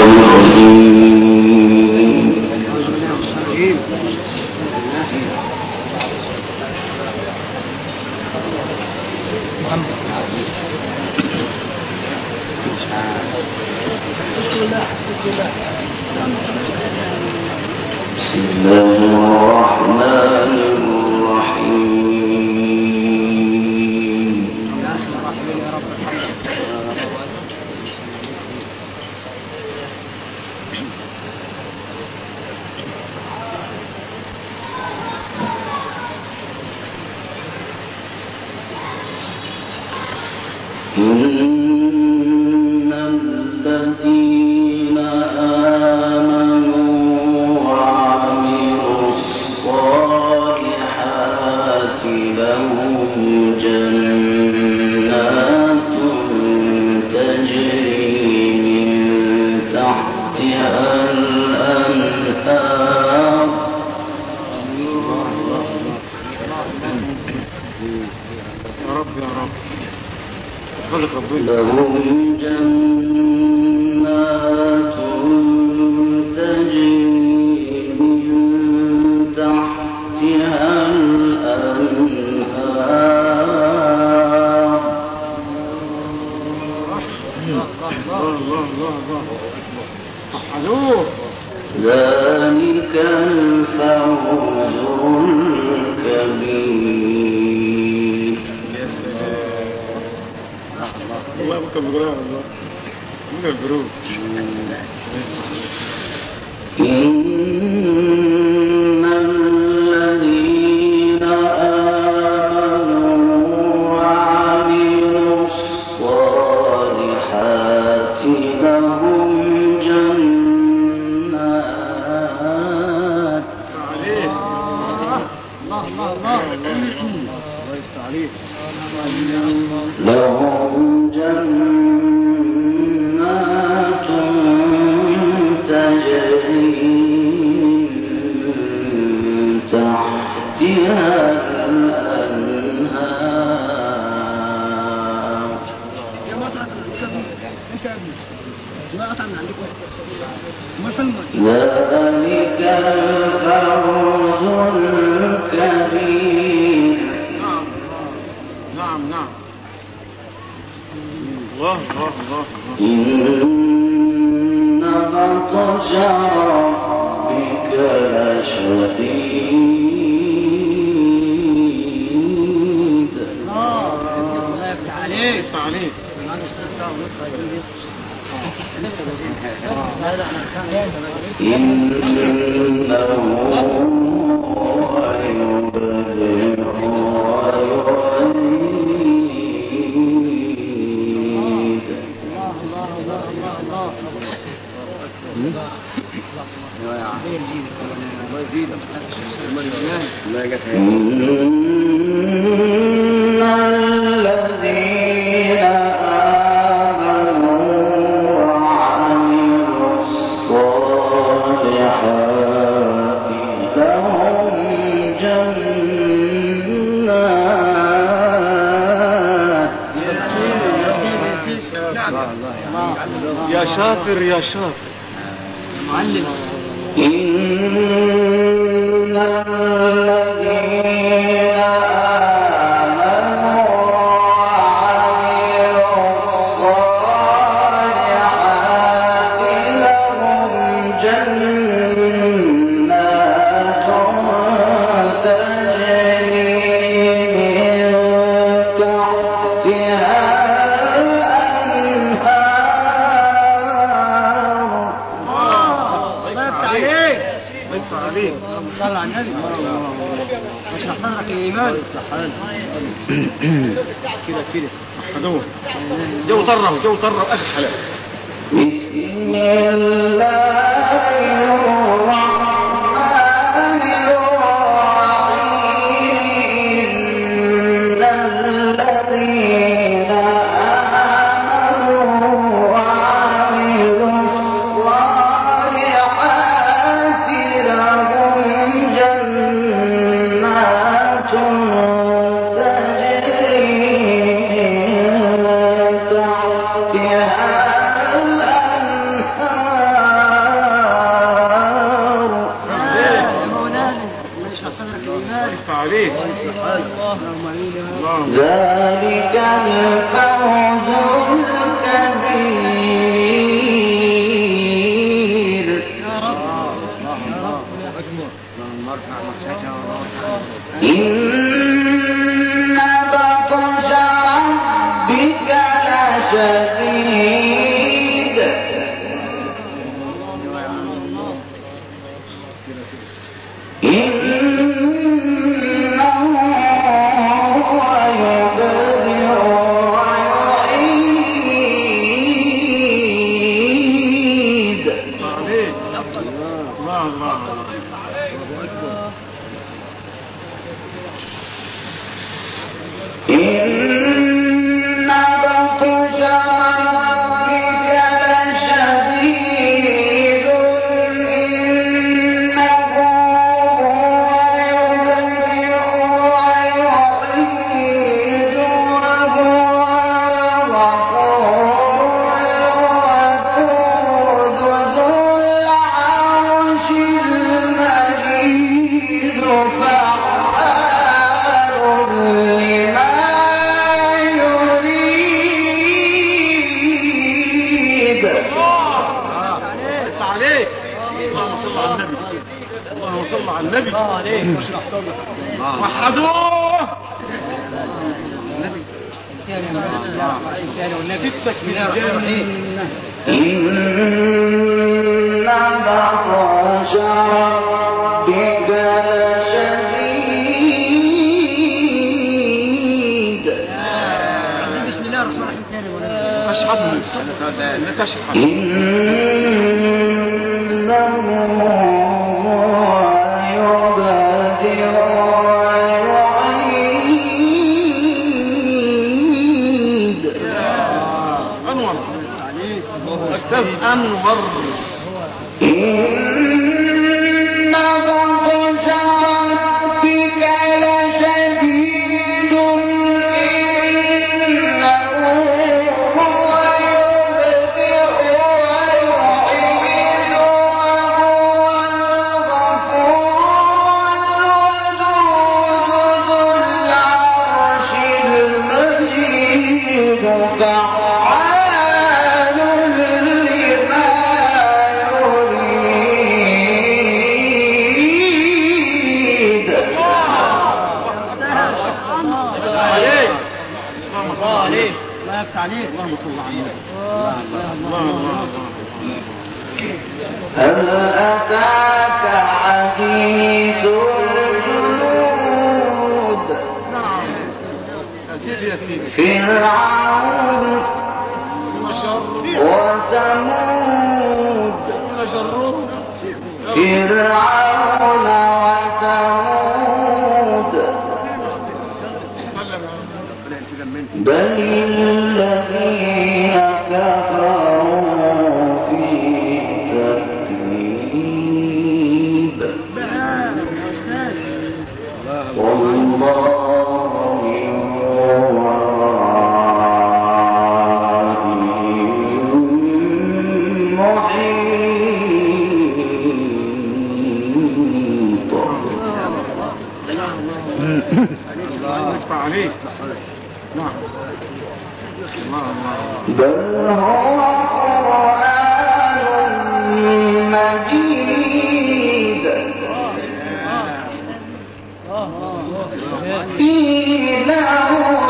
لهم جنات تجري من تحتها الأنهار ذلك الفوز الكبير. الله بكم بقرار الله من البرود. إن الذين آمنوا وعملوا الصالحات لهم جنات لهم جنات تجري من تحتها الأنهار ذلك الفوز الكبير. نعم الله إن بطش ربك لشديد. عليك إنه هو يبدئ ويعيد. إن الذين آمنوا وعملوا الصالحات لهم جنات. يا شاطر معلم. إن الذين آمنوا وعملوا الصالحات لهم جنات تجري من تحتها صلى على النبي مش هحصل لك الايمان كده جو طره اخر حلال. بسم الله الرحمن الرحيم. إن الذين آمنوا وعملوا الصالحات لهم جنات تجري من تحتها الأنهار ذلك الفوز الكبير. إن بطش ربك لشديد إنه هو يبدئ ويعيد. إن بطش ربك لشديد إنه هو يبدئ ويعيد وهو الغفور الودود ذو العرش المجيد فعال لما يريد. عليك. اللهم صل على النبي. اللهم صل على النبي. وحدوه. إن بطش ربك لشديد. بسم الله الرحمن الرحيم. أشهد أنك أشهد. إنه هو يبدئ ويعيد. أنور. أستاذ أنور. إن بطش ربك لشديد إنه هو يبدئ ويعيد وهو الغفور الودود ذو العرش المجيد فعال لما يريد. الله يفتح عليك. اللهم صل على النبي. هل أتاك حديث الجنود. يا سيدي يا سيدي. فرعون وثمود. فرعون وثمود بل الذين كفروا في تكذيب والله من ورائهم محيط. عليك. نعم. بل هو قرآن مجيد في لوح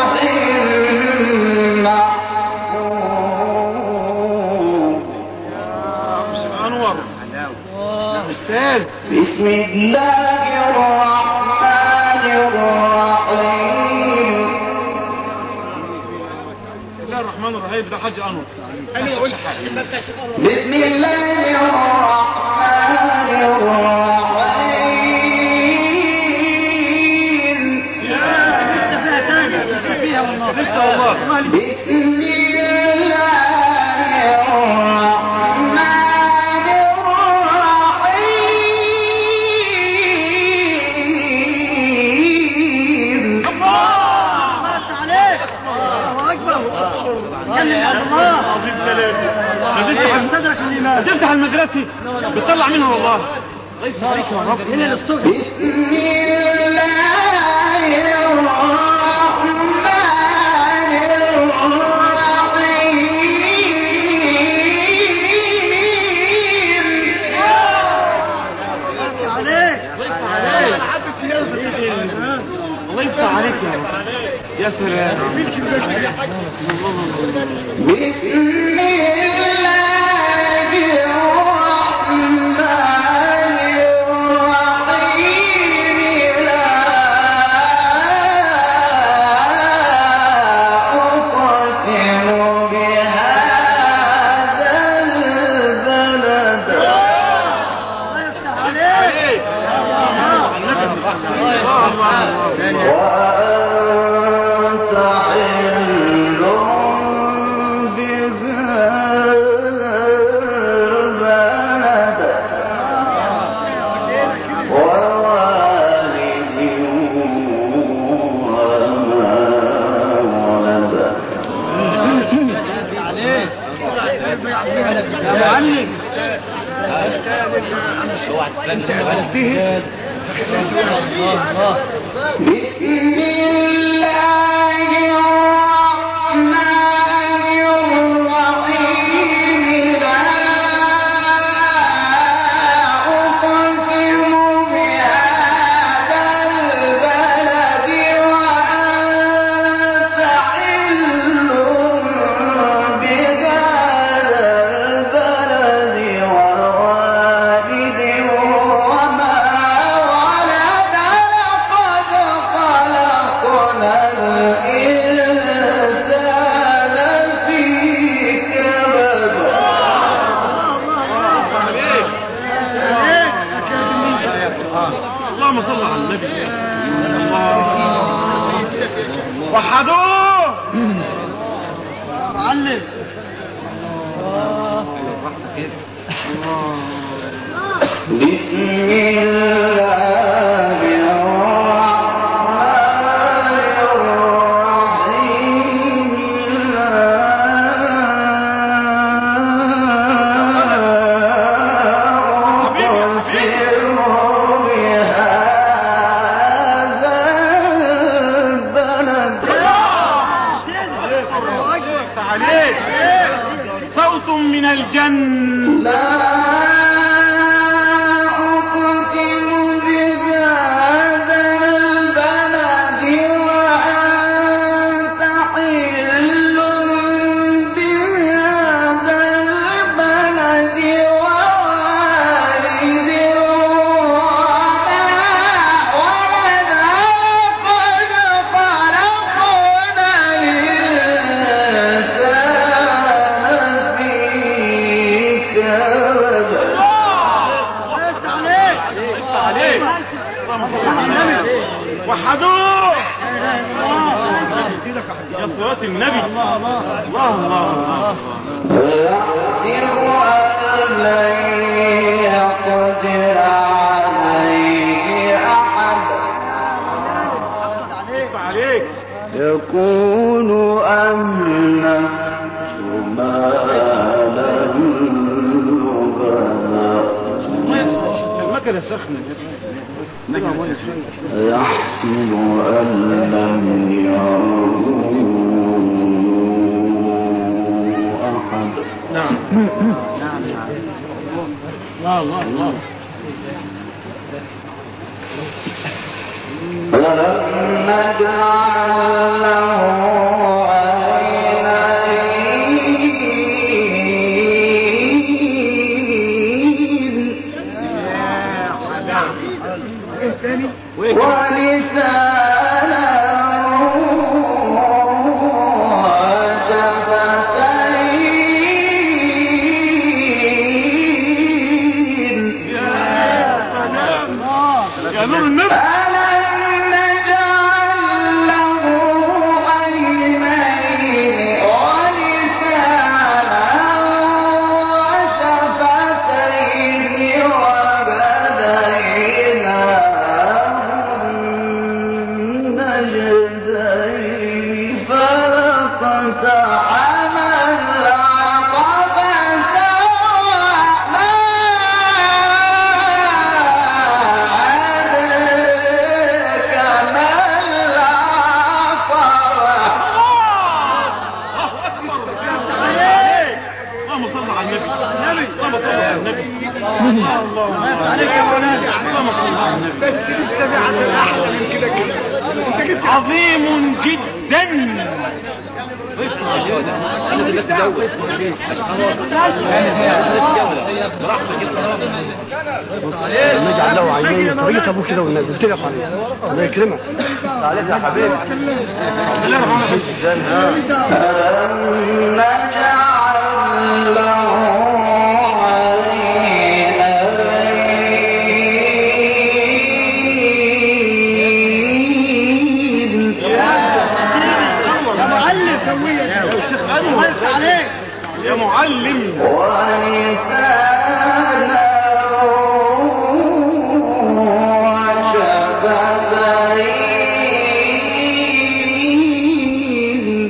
محفوظ. أنور. أستاذ. بسم الله الرحمن الرحيم. الرحمن الرحيم ده حاج أنور. بسم الله الرحمن الرحيم. لسه والله. بسم الله الرحمن الرحيم. هتفتح المدرسة بتطلع منها والله. بسم الله الرحمن يا سلام. بسم الله الرحمن الرحيم لا أقسم بهذا البلد وأنت حل بهذا البلد ووالد وما ولد بسم الله الرحمن الرحيم لا أقسم بهذا البلد وأنت حل بهذا البلد ووالد وما ولد لقد خلقنا الإنسان في كبد اللهم صل على النبي. وحدوه معلم. بسم الله الرحمن الرحيم لا أقسم بهذا البلد عليك صوت من الجنة. لا أقسم بهذا البلد وأنت حل بهذا البلد ووالد وما ولد لقد خلقنا الإنسان في كبد عليك. اللهم صل على النبي. وحدوه يا صلاة النبي. الله الله الله. يحسب أن لن يقدر عليه أحد عليك. يقول أهلكت مالا لبدا المكنة سخنة. يحسب أن لم يره أحد نعم. الله الله. ألم نجعل له عينين ولسانا وشفتين يا نور النبي. ألم نجعل له عينين على النبي. اللهم صل على النبي. الله عليك يا مولانا. اللهم صل على النبي. بس لسه في عسل احلى من كده كده. عظيم جدا. نجعل له عينين طريقة ابوك كده والنبي تقف عليه الله يكرمك. تعالى يا حبيبي. بسم الله الرحمن الرحيم. نجعل له يا معلم ولسانا وشفتين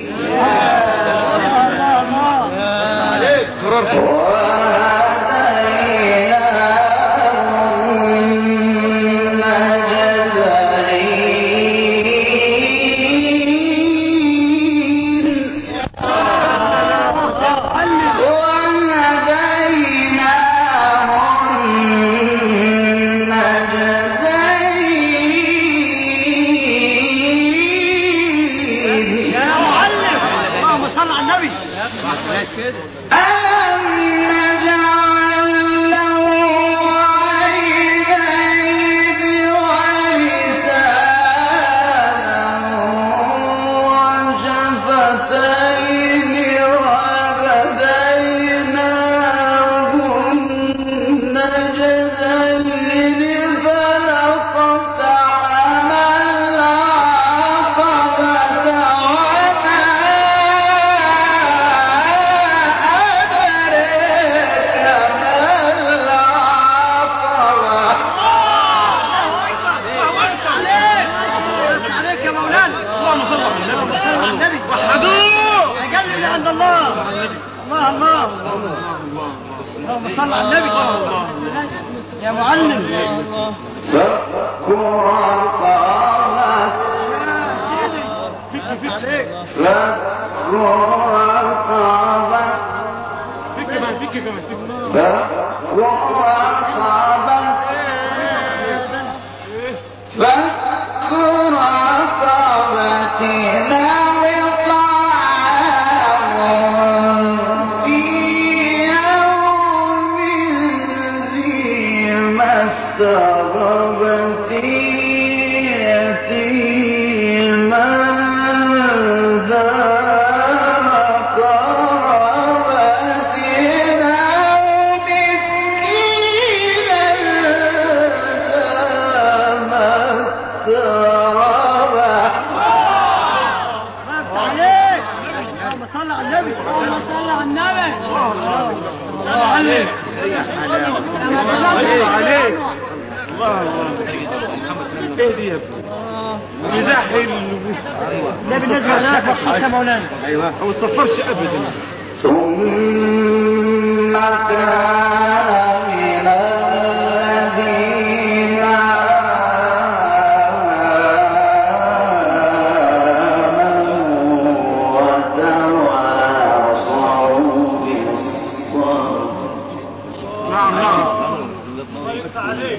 يا معلم. فك رقبة فك رقبة فك اهدي يا ابني مزاح ده بالنسبه لك مخصوص يا مولانا. ايوه ما صفرش ابدا. ثم كان من الذين آمنوا وتواصوا بالصبر. نعم الله يفتح عليك.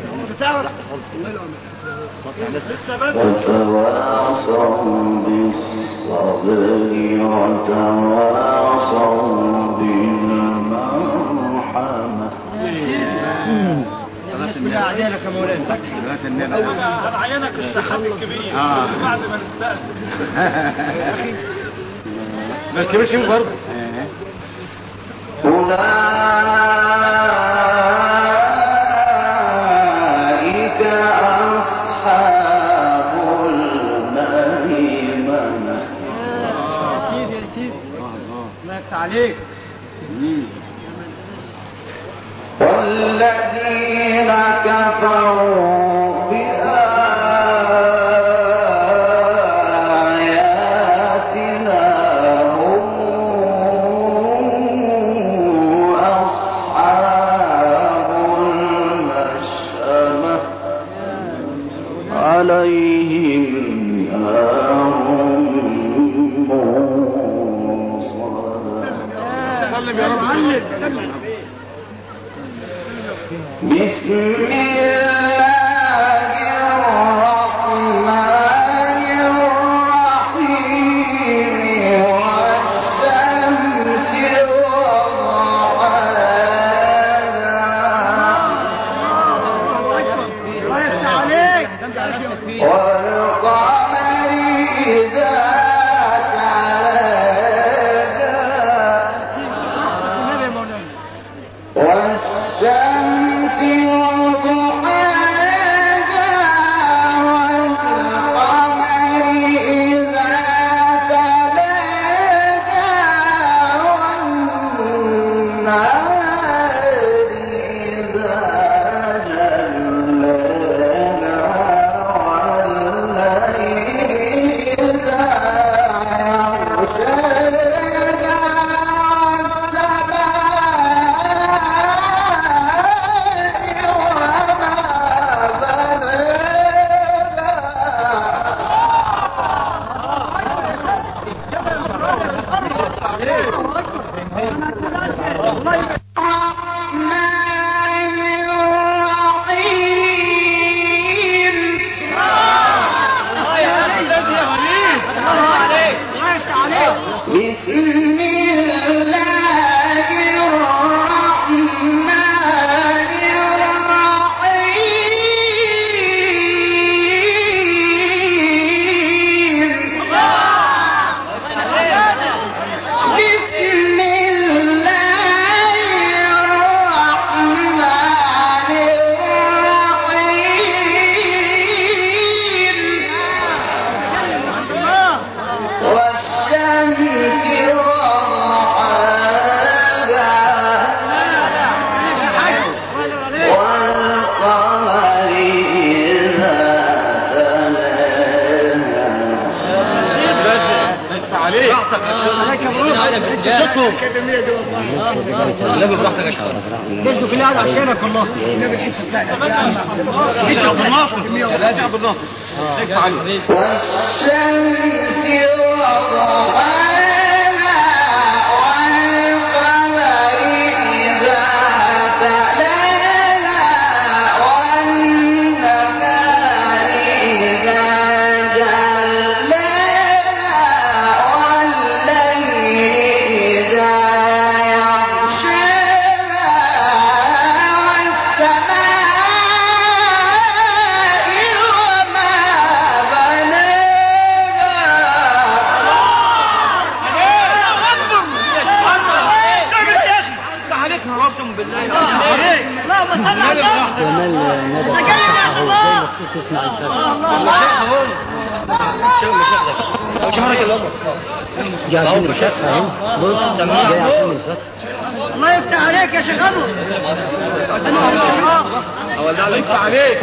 وتواصوا بالصبر وتواصوا بالمرحمة. عينك يا مولانا. انا عينك السحاب الكبير بعد ما نستأذن. ما الكبير شو برضه. أولئك أصحاب الميمنة. يا سيدي يا سيدي الله يفتح عليك. والذين كفروا بآياتنا هم أصحاب المشأمة عليهم نار موصدة. سلم يا رب. برضه في القعده عشانك والله. عبد الناصر عبد الناصر والشمس وضحاها والقمر إذا تلاها والنهار إذا جلاها والليل إذا يغشاها جمال ندى صححه زي مخصوص يسمع الفاتحة. جاي عشان الفاتحة اهو. بص جاي عشان الفاتحة. الله يفتح عليك يا شيخ ابو. الله يفتح عليك.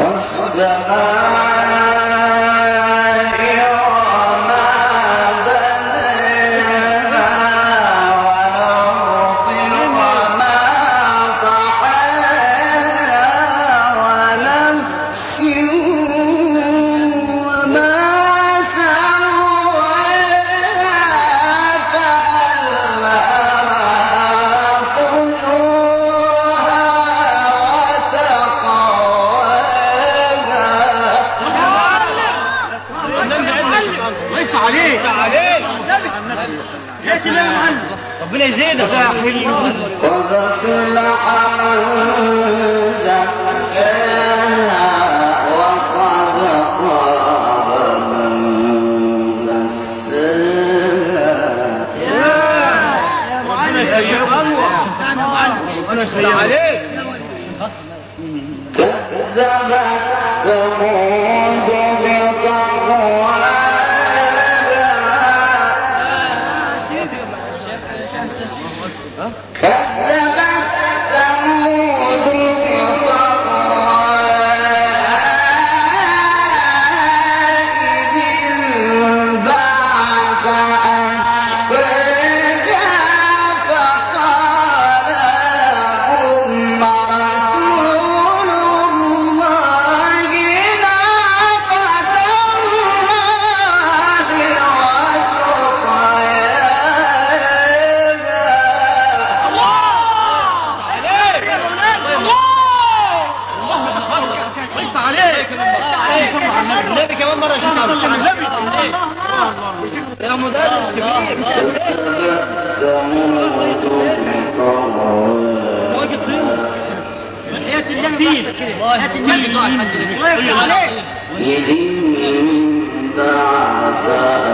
ربنا يزيدك يا حبيبي. قد أفلح من زكاها وقد خاب من دساها. ربنا يخليك ربنا يخليك عليك. كذبت ثمود بطغواها كذبت ثمود إذ انبعث أشقاها فقال لهم رسول الله ناقة إذ انبعث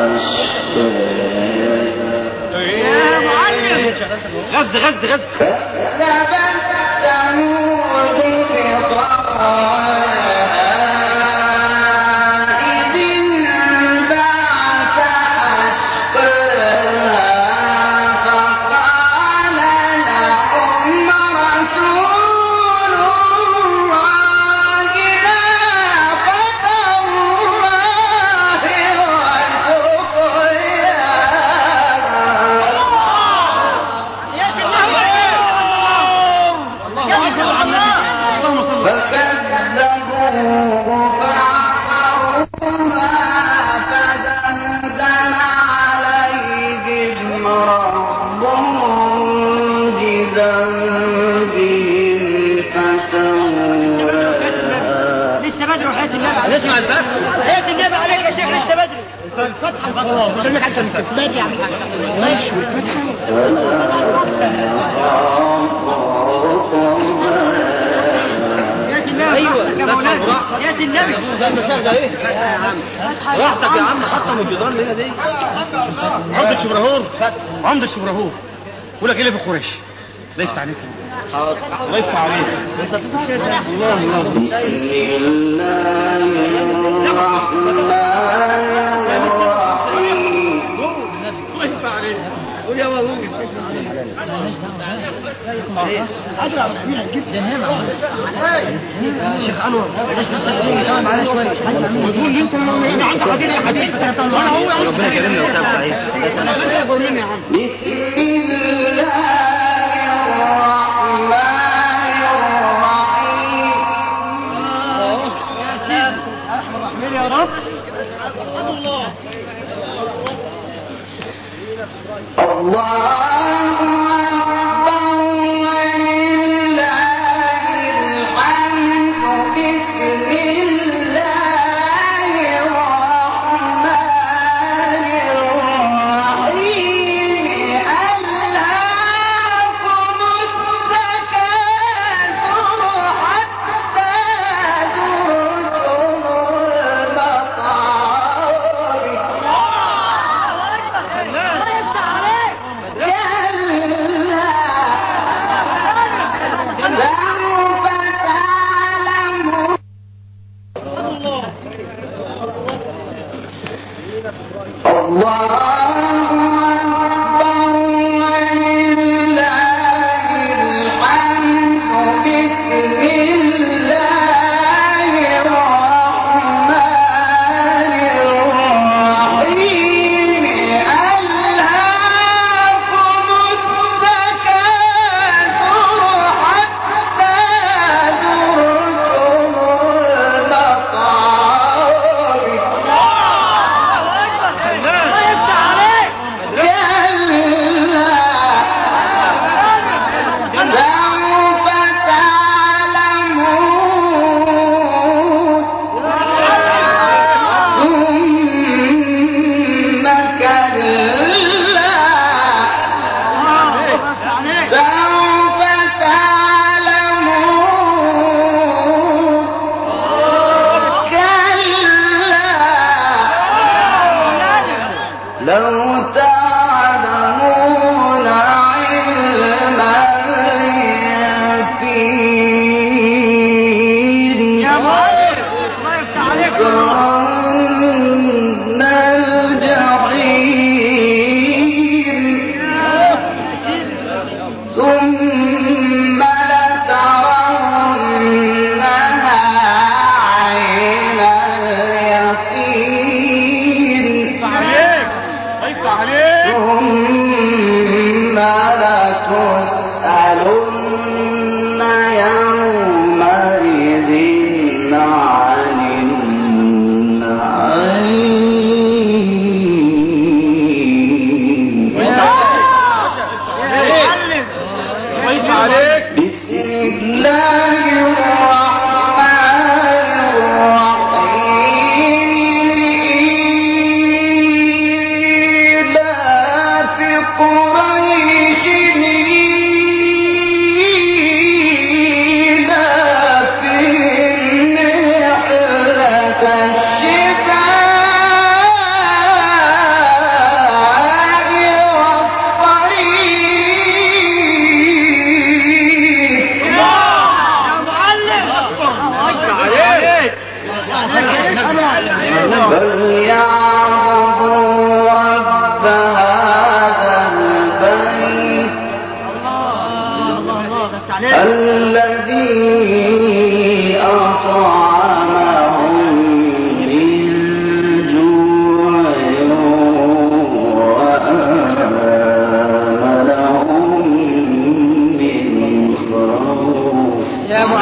أشقاها يا معلم غز غز غز كذبت ثمود بطغواها إذ انبعث أشقاها فقال لهم رسول الله ناقة الله وسقياها فكذبوه فعقروها فدمدم عليهم ربهم بذنبهم فسواها لسه بدري وحياة النبي عليك اسمع الفتح حياة النبي عليك يا شيخ لسه بدري الفتحة خلاص مش هنك حتى بدري يا عم ماشي والفتحة ايوه يا مولانا يا النبي ده ايه يا عم راحتك يا عم حطم الجدران هنا دي عمدة شبرهور عمدة شبرهور بقول لك ايه اللي في قريش الله يفتح عليك الله يفتح عليك الله الله بسم الله الرحمن الرحيم الله يفتح عليك قول يا ابوي شيخ انور معلش شويه تقول لي انت انا عندي حديث انا هو ربنا يكرمني يا استاذ سعيد اكبر مني يا عم بسم الله الرحمن الرحيم يا سيدي ارحم الراحمين يا رب الله أكبر ولله الحمد بسم الله الرحمن الرحيم ألهاكم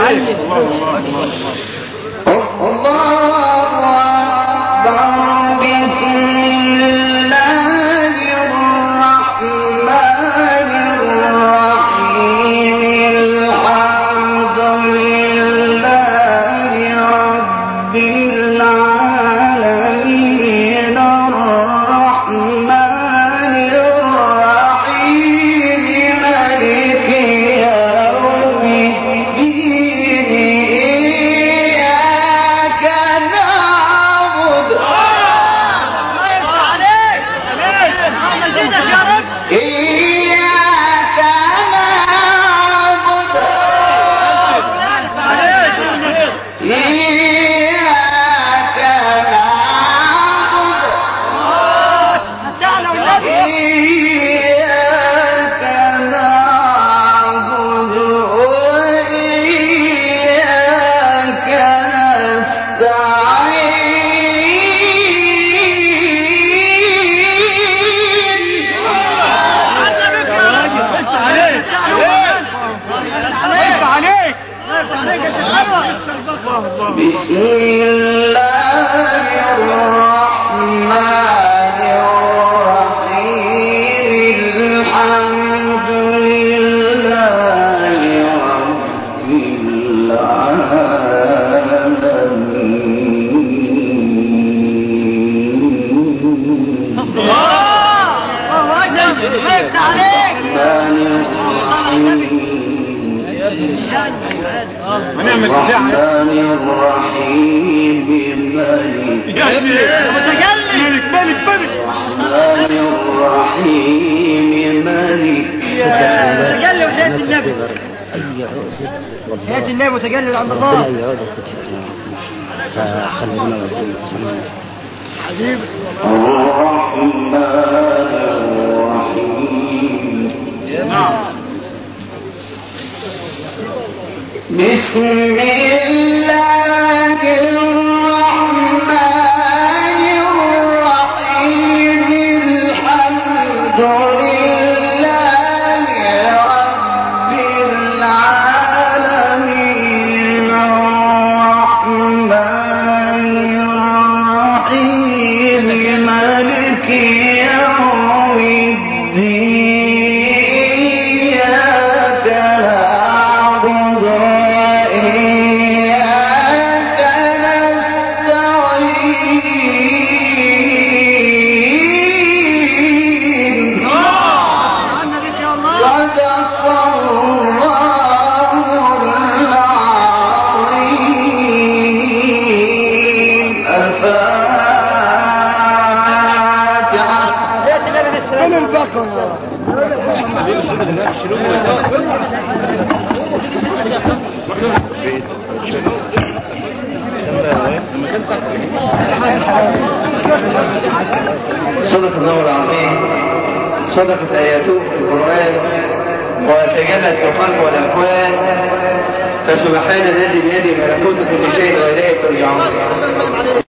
هات النبي متجلد عند الله. حبيب الرحمن الرحيم. بسم الله الرحمن الرحيم. الحمد لله رب العالمين. الرحمن الرحيم مالك يوم الدين. صدق الله العظيم. صدقت آياته في القرآن وتجلت في الخلق والأكوان. فسبحان الذي بيده ملكوت كل شيء وإليه ترجعون.